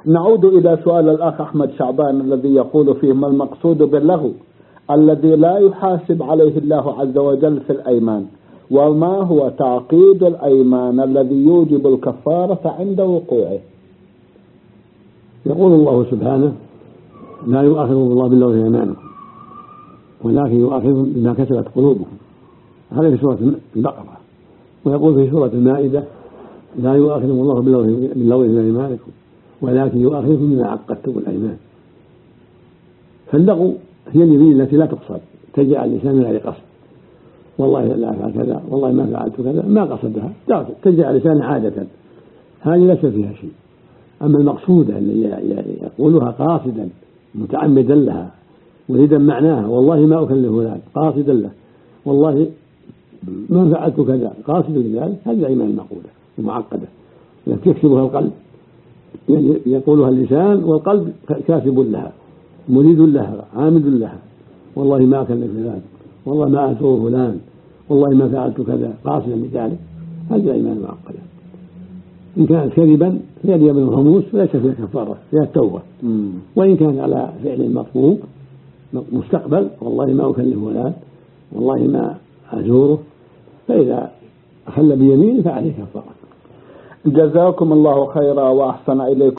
نعود إلى سؤال الأخ أحمد شعبان الذي يقول فيه: ما المقصود باللغو الذي لا يحاسب عليه الله عز وجل في الأيمان؟ وما هو تعقيد الأيمان الذي يوجب الكفارة عند وقوعه؟ يقول الله سبحانه: لا يؤاخذكم الله باللغو في أيمانكم ولكن يؤاخذكم بما كسبت قلوبكم. هذا في سورة البقرة. ويقول في سورة المائدة: لا يؤاخذكم الله باللغو في أيمانكم ولكن يؤاخذكم بما عقدتم الأيمان. فاللغو هي اليمين التي لا تقصد، تجعل الإنسان من غير قصد، والله لا أفعل كذا، والله ما فعلت كذا، ما قصدها، تجعل الإنسان عادة، هذه ليس فيها شيء. أما المقصودة اللي يقولها قاصدا متعمدا لها مريدا معناها: والله ما أكلف ذلك، قاصدا له، والله ما فعلت كذا، قاصدا لذلك، هذه أيمان معقودة ومعقدة التي يكسبها القلب، يعني يقولها اللسان والقلب كاسب لها مريد لها عامد لها: والله ما أكلف ذلك، والله ما أزور فلان، والله ما فعلت كذا، قاصدا لذلك، هذه أيمان معقدة. إن كانت كذبا فهي اليمين الغموس وليس فيها كفارة، فيها التوبة. وإن كان على فعل مطلوب مستقبل: والله ما أكلف فلان، والله ما أزوره، فإذا أخل بيمينه فعليه كفارة. جزاكم الله خيرا وأحسن إليكم.